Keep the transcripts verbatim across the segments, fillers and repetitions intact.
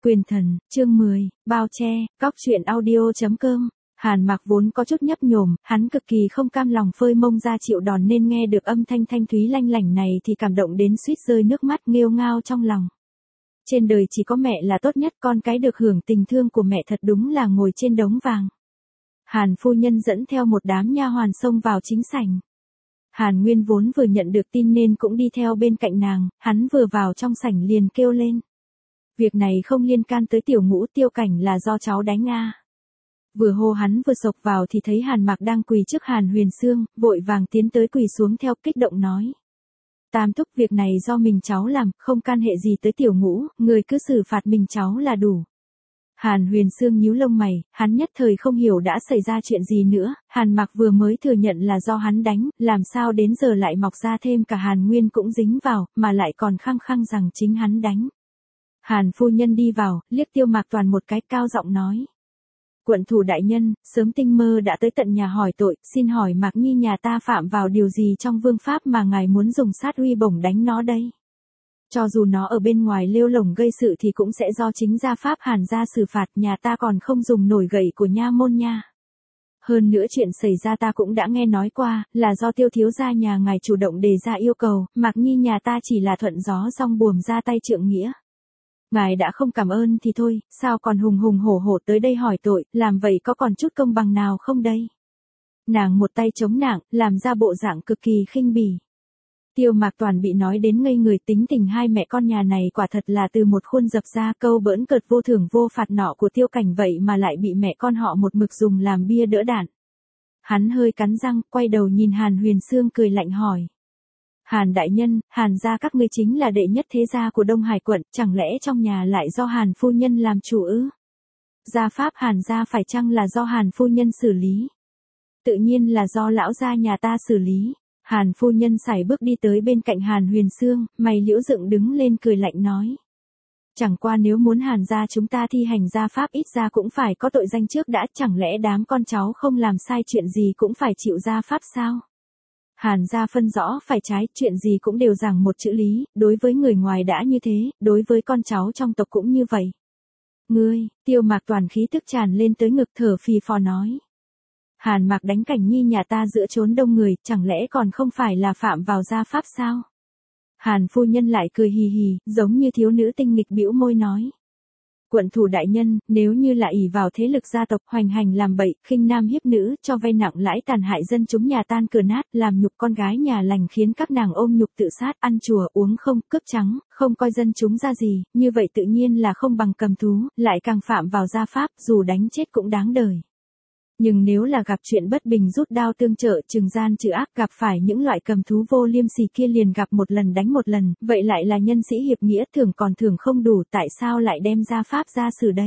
Quyền thần, chương mười, bao che, cóc truyện audio chấm com. Hàn Mặc vốn có chút nhấp nhổm, hắn cực kỳ không cam lòng phơi mông ra chịu đòn nên nghe được âm thanh thanh thúy lanh lảnh này thì cảm động đến suýt rơi nước mắt nghêu ngao trong lòng. Trên đời chỉ có mẹ là tốt nhất, con cái được hưởng tình thương của mẹ thật đúng là ngồi trên đống vàng. Hàn phu nhân dẫn theo một đám nha hoàn xông vào chính sảnh. Hàn Nguyên vốn vừa nhận được tin nên cũng đi theo bên cạnh nàng, hắn vừa vào trong sảnh liền kêu lên. Việc này không liên can tới tiểu Ngũ, Tiêu Cảnh là do cháu đánh a. Vừa hô hắn vừa sộc vào thì thấy Hàn Mặc đang quỳ trước Hàn Huyền Sương, vội vàng tiến tới quỳ xuống theo kích động nói. Tam thúc, việc này do mình cháu làm, không can hệ gì tới tiểu Ngũ, người cứ xử phạt mình cháu là đủ. Hàn Huyền Sương nhíu lông mày, hắn nhất thời không hiểu đã xảy ra chuyện gì nữa, Hàn Mặc vừa mới thừa nhận là do hắn đánh, làm sao đến giờ lại mọc ra thêm cả Hàn Nguyên cũng dính vào, mà lại còn khăng khăng rằng chính hắn đánh. Hàn phu nhân đi vào, liếc Tiêu Mạc Toàn một cái, cao giọng nói. Quận thủ đại nhân, sớm tinh mơ đã tới tận nhà hỏi tội, xin hỏi Mạc Nhi nhà ta phạm vào điều gì trong vương pháp mà ngài muốn dùng sát uy bổng đánh nó đây? Cho dù nó ở bên ngoài lêu lổng gây sự thì cũng sẽ do chính gia pháp Hàn gia xử phạt, nhà ta còn không dùng nổi gậy của nha môn nha. Hơn nữa chuyện xảy ra ta cũng đã nghe nói qua, là do Tiêu thiếu gia nhà ngài chủ động đề ra yêu cầu, Mạc Nhi nhà ta chỉ là thuận gió dong buồm ra tay trượng nghĩa. Ngài đã không cảm ơn thì thôi, sao còn hùng hùng hổ hổ tới đây hỏi tội, làm vậy có còn chút công bằng nào không đây? Nàng một tay chống nạng, làm ra bộ dạng cực kỳ khinh bỉ. Tiêu Mạc Toàn bị nói đến ngây người, tính tình hai mẹ con nhà này quả thật là từ một khuôn dập ra, câu bỡn cợt vô thưởng vô phạt nọ của Tiêu Cảnh vậy mà lại bị mẹ con họ một mực dùng làm bia đỡ đạn. Hắn hơi cắn răng, quay đầu nhìn Hàn Huyền Sương cười lạnh hỏi. Hàn đại nhân, Hàn gia các ngươi chính là đệ nhất thế gia của Đông Hải quận, chẳng lẽ trong nhà lại do Hàn phu nhân làm chủ ư? Gia pháp Hàn gia phải chăng là do Hàn phu nhân xử lý? Tự nhiên là do lão gia nhà ta xử lý. Hàn phu nhân sải bước đi tới bên cạnh Hàn Huyền Sương, mày liễu dựng đứng lên cười lạnh nói. Chẳng qua nếu muốn Hàn gia chúng ta thi hành gia pháp ít ra cũng phải có tội danh trước đã, chẳng lẽ đám con cháu không làm sai chuyện gì cũng phải chịu gia pháp sao? Hàn gia phân rõ phải trái, chuyện gì cũng đều giảng một chữ lý, đối với người ngoài đã như thế, đối với con cháu trong tộc cũng như vậy. Ngươi, Tiêu Mạc Toàn khí tức tràn lên tới ngực, thở phì phò nói. Hàn Mặc đánh Cảnh Nhi nhà ta giữa chốn đông người, chẳng lẽ còn không phải là phạm vào gia pháp sao? Hàn phu nhân lại cười hì hì, giống như thiếu nữ tinh nghịch bĩu môi nói. Quận thủ đại nhân, nếu như là ỷ vào thế lực gia tộc hoành hành làm bậy, khinh nam hiếp nữ, cho vay nặng lãi tàn hại dân chúng nhà tan cửa nát, làm nhục con gái nhà lành khiến các nàng ôm nhục tự sát, ăn chùa, uống không, cướp trắng, không coi dân chúng ra gì, như vậy tự nhiên là không bằng cầm thú, lại càng phạm vào gia pháp, dù đánh chết cũng đáng đời. Nhưng nếu là gặp chuyện bất bình rút đao tương trợ, trừng gian trừ ác, gặp phải những loại cầm thú vô liêm sỉ kia liền gặp một lần đánh một lần, vậy lại là nhân sĩ hiệp nghĩa, thưởng còn thưởng không đủ, tại sao lại đem gia pháp ra xử đây?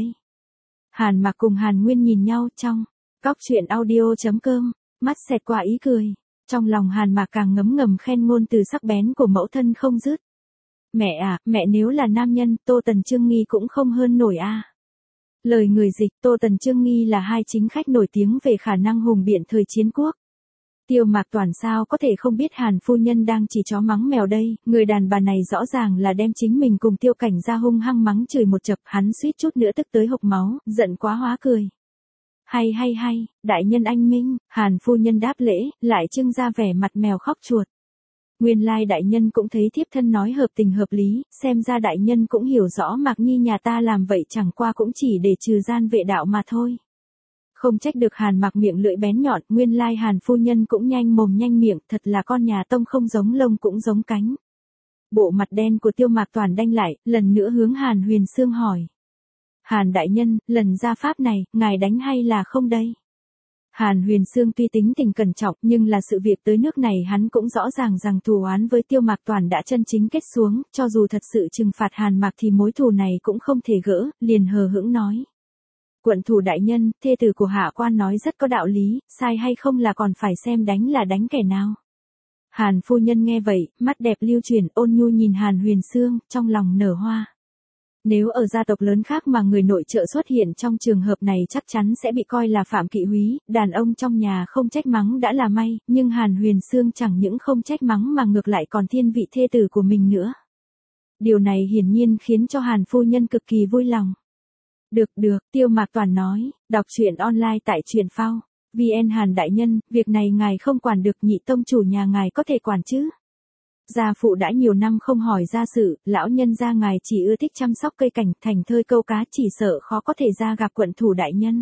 Hàn Mặc cùng Hàn Nguyên nhìn nhau trong cóc truyện audio chấm com, mắt xẹt qua ý cười. Trong lòng Hàn Mặc càng ngấm ngầm khen ngôn từ sắc bén của mẫu thân không dứt. Mẹ à, mẹ nếu là nam nhân, Tô Tần Trương Nghi cũng không hơn nổi a. À. Lời người dịch, Tô Tần Trương Nghi là hai chính khách nổi tiếng về khả năng hùng biện thời chiến quốc. Tiêu Mạc Toàn sao có thể không biết Hàn phu nhân đang chỉ chó mắng mèo đây, người đàn bà này rõ ràng là đem chính mình cùng Tiêu Cảnh ra hung hăng mắng chửi một chập, hắn suýt chút nữa tức tới hộc máu, giận quá hóa cười. Hay hay hay, đại nhân anh minh, Hàn phu nhân đáp lễ, lại trưng ra vẻ mặt mèo khóc chuột. Nguyên lai đại nhân cũng thấy thiếp thân nói hợp tình hợp lý, xem ra đại nhân cũng hiểu rõ Mạc Nhi nhà ta làm vậy chẳng qua cũng chỉ để trừ gian vệ đạo mà thôi. Không trách được Hàn Mặc miệng lưỡi bén nhọn, nguyên lai Hàn phu nhân cũng nhanh mồm nhanh miệng, thật là con nhà tông không giống lông cũng giống cánh. Bộ mặt đen của Tiêu Mạc Toàn đanh lại, lần nữa hướng Hàn Huyền Sương hỏi. Hàn đại nhân, lần gia pháp này, ngài đánh hay là không đây? Hàn Huyền Sương tuy tính tình cẩn trọng nhưng là sự việc tới nước này hắn cũng rõ ràng rằng thù oán với Tiêu Mạc Toàn đã chân chính kết xuống, cho dù thật sự trừng phạt Hàn Mặc thì mối thù này cũng không thể gỡ, liền hờ hững nói. Quận thủ đại nhân, thê tử của hạ quan nói rất có đạo lý, sai hay không là còn phải xem đánh là đánh kẻ nào. Hàn phu nhân nghe vậy, mắt đẹp lưu chuyển ôn nhu nhìn Hàn Huyền Sương, trong lòng nở hoa. Nếu ở gia tộc lớn khác mà người nội trợ xuất hiện trong trường hợp này chắc chắn sẽ bị coi là phạm kỵ húy, đàn ông trong nhà không trách mắng đã là may, nhưng Hàn Huyền Sương chẳng những không trách mắng mà ngược lại còn thiên vị thê tử của mình nữa. Điều này hiển nhiên khiến cho Hàn phu nhân cực kỳ vui lòng. Được được, Tiêu Mạc Toàn nói, đọc truyện online tại truyện phao. vê en Hàn đại nhân, việc này ngài không quản được, Nhị tông chủ nhà ngài có thể quản chứ? Gia phụ đã nhiều năm không hỏi gia sự, lão nhân gia ngài chỉ ưa thích chăm sóc cây cảnh, thành thơi câu cá, chỉ sợ khó có thể ra gặp quận thủ đại nhân.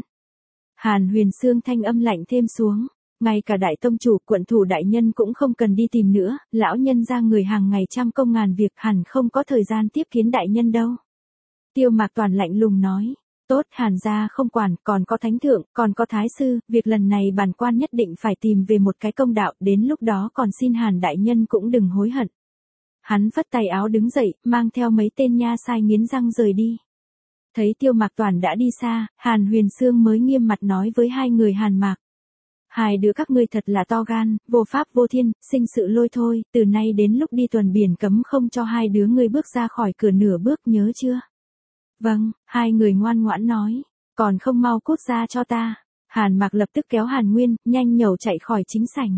Hàn Huyền Sương thanh âm lạnh thêm xuống, ngay cả đại tông chủ, quận thủ đại nhân cũng không cần đi tìm nữa, lão nhân gia người hàng ngày trăm công ngàn việc, hẳn không có thời gian tiếp kiến đại nhân đâu. Tiêu Mạc Toàn lạnh lùng nói. Tốt, Hàn gia không quản, còn có thánh thượng, còn có thái sư, việc lần này bản quan nhất định phải tìm về một cái công đạo, đến lúc đó còn xin Hàn đại nhân cũng đừng hối hận. Hắn phất tay áo đứng dậy, mang theo mấy tên nha sai nghiến răng rời đi. Thấy Tiêu Mạc Toàn đã đi xa, Hàn Huyền Sương mới nghiêm mặt nói với hai người Hàn Mạc. Hai đứa các ngươi thật là to gan, vô pháp vô thiên, sinh sự lôi thôi, từ nay đến lúc đi tuần biển cấm không cho hai đứa ngươi bước ra khỏi cửa nửa bước, nhớ chưa? Vâng, hai người ngoan ngoãn nói, còn không mau cút ra cho ta. Hàn Mạc lập tức kéo Hàn Nguyên, nhanh nhẩu chạy khỏi chính sảnh.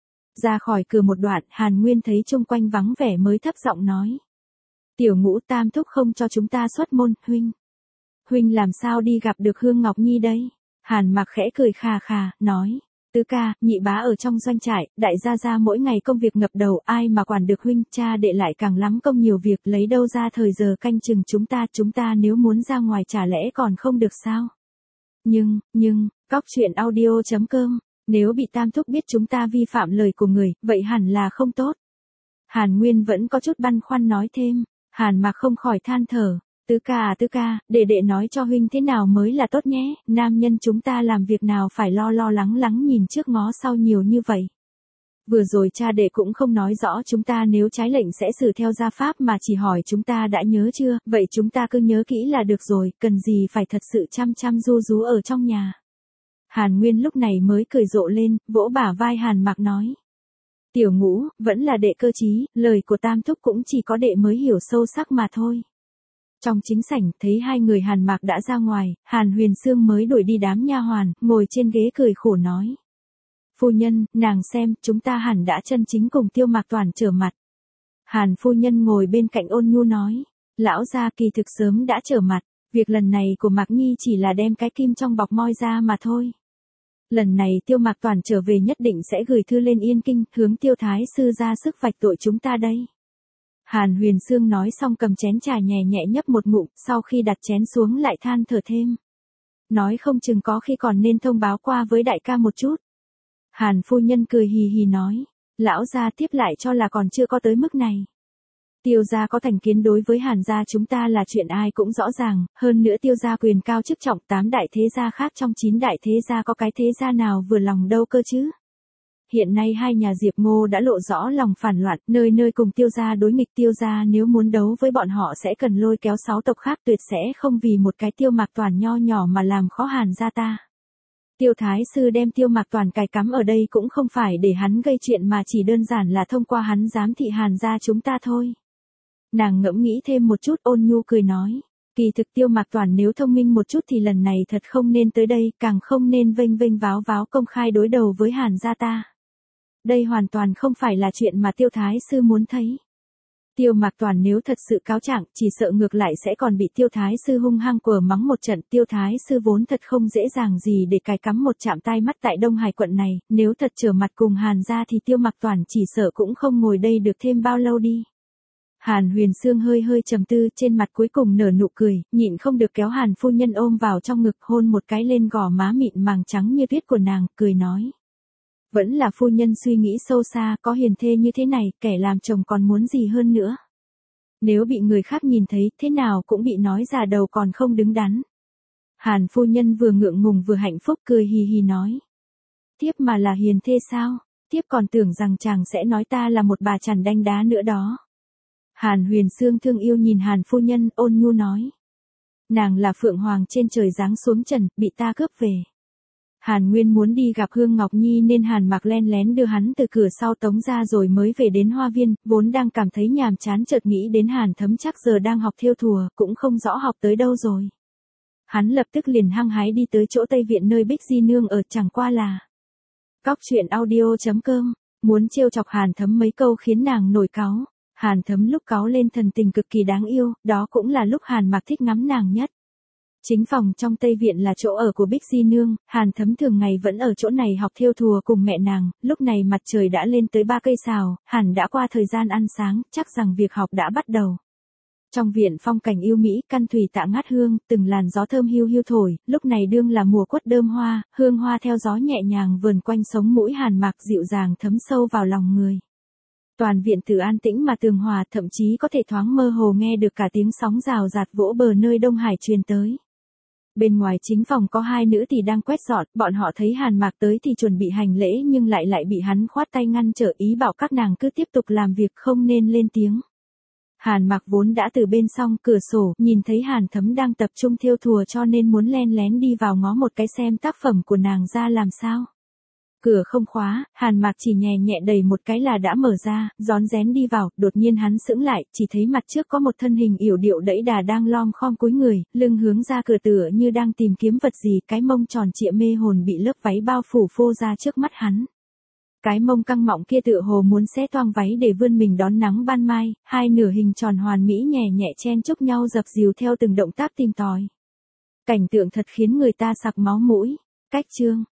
Ra khỏi cửa một đoạn, Hàn Nguyên thấy chung quanh vắng vẻ mới thấp giọng nói. Tiểu Ngũ tam thúc không cho chúng ta xuất môn, huynh. Huynh làm sao đi gặp được Hương Ngọc Nhi đây? Hàn Mạc khẽ cười khà khà, nói. Tứ ca, nhị bá ở trong doanh trại, đại gia gia mỗi ngày công việc ngập đầu, ai mà quản được huynh, cha đệ lại càng lắm công nhiều việc, lấy đâu ra thời giờ canh chừng chúng ta, chúng ta nếu muốn ra ngoài chả lẽ còn không được sao? Nhưng, nhưng, cóc truyện audio chấm com, nếu bị tam thúc biết chúng ta vi phạm lời của người, vậy hẳn là không tốt. Hàn Nguyên vẫn có chút băn khoăn nói thêm, Hàn Mạc không khỏi than thở. Tứ ca à tứ ca, để đệ nói cho huynh thế nào mới là tốt nhé, nam nhân chúng ta làm việc nào phải lo lo lắng lắng nhìn trước ngó sau nhiều như vậy. Vừa rồi cha đệ cũng không nói rõ chúng ta nếu trái lệnh sẽ xử theo gia pháp mà chỉ hỏi chúng ta đã nhớ chưa, vậy chúng ta cứ nhớ kỹ là được rồi, cần gì phải thật sự chăm chăm ru rú ở trong nhà. Hàn Nguyên lúc này mới cười rộ lên, vỗ bả vai Hàn Mạc nói. Tiểu Ngũ, vẫn là đệ cơ trí, lời của tam thúc cũng chỉ có đệ mới hiểu sâu sắc mà thôi. Trong chính sảnh, thấy hai người Hàn Mạc đã ra ngoài, Hàn Huyền Sương mới đuổi đi đám nha hoàn, ngồi trên ghế cười khổ nói. Phu nhân, nàng xem, chúng ta hẳn đã chân chính cùng Tiêu Mạc Toàn trở mặt. Hàn phu nhân ngồi bên cạnh ôn nhu nói. Lão gia kỳ thực sớm đã trở mặt, việc lần này của Mạc Nhi chỉ là đem cái kim trong bọc moi ra mà thôi. Lần này Tiêu Mạc Toàn trở về nhất định sẽ gửi thư lên Yên Kinh, hướng Tiêu Thái sư ra sức vạch tội chúng ta đây. Hàn Huyền Sương nói xong cầm chén trà nhẹ nhẹ nhấp một ngụm, sau khi đặt chén xuống lại than thở thêm. Nói không chừng có khi còn nên thông báo qua với đại ca một chút. Hàn phu nhân cười hì hì nói, lão gia tiếp lại cho là còn chưa có tới mức này. Tiêu gia có thành kiến đối với Hàn gia chúng ta là chuyện ai cũng rõ ràng, hơn nữa Tiêu gia quyền cao chức trọng, tám đại thế gia khác trong chín đại thế gia có cái thế gia nào vừa lòng đâu cơ chứ. Hiện nay hai nhà Diệp Ngô đã lộ rõ lòng phản loạn, nơi nơi cùng Tiêu gia đối nghịch, Tiêu gia nếu muốn đấu với bọn họ sẽ cần lôi kéo sáu tộc khác, tuyệt sẽ không vì một cái Tiêu Mạc Toàn nho nhỏ mà làm khó Hàn gia ta. Tiêu Thái sư đem Tiêu Mạc Toàn cài cắm ở đây cũng không phải để hắn gây chuyện mà chỉ đơn giản là thông qua hắn giám thị Hàn gia chúng ta thôi. Nàng ngẫm nghĩ thêm một chút, ôn nhu cười nói, kỳ thực Tiêu Mạc Toàn nếu thông minh một chút thì lần này thật không nên tới đây, càng không nên vênh vênh váo váo công khai đối đầu với Hàn gia ta. Đây hoàn toàn không phải là chuyện mà Tiêu Thái sư muốn thấy. Tiêu Mạc Toàn nếu thật sự cáo trạng, chỉ sợ ngược lại sẽ còn bị Tiêu Thái sư hung hăng quở mắng một trận. Tiêu Thái sư vốn thật không dễ dàng gì để cài cắm một chạm tai mắt tại Đông Hải quận này, nếu thật trở mặt cùng Hàn gia thì Tiêu Mạc Toàn chỉ sợ cũng không ngồi đây được thêm bao lâu đi. Hàn Huyền Sương hơi hơi trầm tư, trên mặt cuối cùng nở nụ cười, nhịn không được kéo Hàn phu nhân ôm vào trong ngực, hôn một cái lên gò má mịn màng trắng như tuyết của nàng, cười nói. Vẫn là phu nhân suy nghĩ sâu xa, có hiền thê như thế này, kẻ làm chồng còn muốn gì hơn nữa. Nếu bị người khác nhìn thấy, thế nào cũng bị nói già đầu còn không đứng đắn. Hàn phu nhân vừa ngượng ngùng vừa hạnh phúc, cười hì hì nói. Tiếp mà là hiền thê sao? Tiếp còn tưởng rằng chàng sẽ nói ta là một bà chằn đanh đá nữa đó. Hàn Huyền Sương thương yêu nhìn Hàn phu nhân, ôn nhu nói. Nàng là phượng hoàng trên trời giáng xuống trần, bị ta cướp về. Hàn Nguyên muốn đi gặp Hương Ngọc Nhi nên Hàn Mạc len lén đưa hắn từ cửa sau tống ra rồi mới về đến hoa viên, vốn đang cảm thấy nhàm chán chợt nghĩ đến Hàn Thấm chắc giờ đang học thêu thùa, cũng không rõ học tới đâu rồi. Hắn lập tức liền hăng hái đi tới chỗ Tây Viện nơi Bích Di Nương ở, chẳng qua là. Cóc truyện audio chấm com, muốn trêu chọc Hàn Thấm mấy câu khiến nàng nổi cáu. Hàn Thấm lúc cáu lên thần tình cực kỳ đáng yêu, đó cũng là lúc Hàn Mạc thích ngắm nàng nhất. Chính phòng trong Tây Viện là chỗ ở của Bích Di Nương, Hàn Thấm thường ngày vẫn ở chỗ này học thêu thùa cùng mẹ nàng, lúc này mặt trời đã lên tới ba cây sào, hẳn đã qua thời gian ăn sáng, chắc rằng việc học đã bắt đầu. Trong viện phong cảnh yêu mỹ, căn thủy tạ ngát hương, từng làn gió thơm hiu hiu thổi, lúc này đương là mùa quất đơm hoa, hương hoa theo gió nhẹ nhàng vườn quanh sống mũi Hàn Mạc dịu dàng thấm sâu vào lòng người. Toàn viện tử an tĩnh mà tường hòa, thậm chí có thể thoáng mơ hồ nghe được cả tiếng sóng rào rạt vỗ bờ nơi Đông Hải truyền tới. Bên ngoài chính phòng có hai nữ thì đang quét dọn, bọn họ thấy Hàn Mạc tới thì chuẩn bị hành lễ nhưng lại lại bị hắn khoát tay ngăn trở, ý bảo các nàng cứ tiếp tục làm việc không nên lên tiếng. Hàn Mạc vốn đã từ bên song cửa sổ, nhìn thấy Hàn Thấm đang tập trung thêu thùa cho nên muốn len lén đi vào ngó một cái xem tác phẩm của nàng ra làm sao. Cửa không khóa, Hàn Mạc chỉ nhẹ nhẹ đẩy một cái là đã mở ra, rón rén đi vào, đột nhiên hắn sững lại, chỉ thấy mặt trước có một thân hình yểu điệu đẫy đà đang lom khom cúi người, lưng hướng ra cửa tựa như đang tìm kiếm vật gì, cái mông tròn trịa mê hồn bị lớp váy bao phủ phô ra trước mắt hắn. Cái mông căng mọng kia tựa hồ muốn xé toang váy để vươn mình đón nắng ban mai, hai nửa hình tròn hoàn mỹ nhẹ nhẹ chen chúc nhau dập dìu theo từng động tác tìm tòi. Cảnh tượng thật khiến người ta sặc máu mũi. Cách chương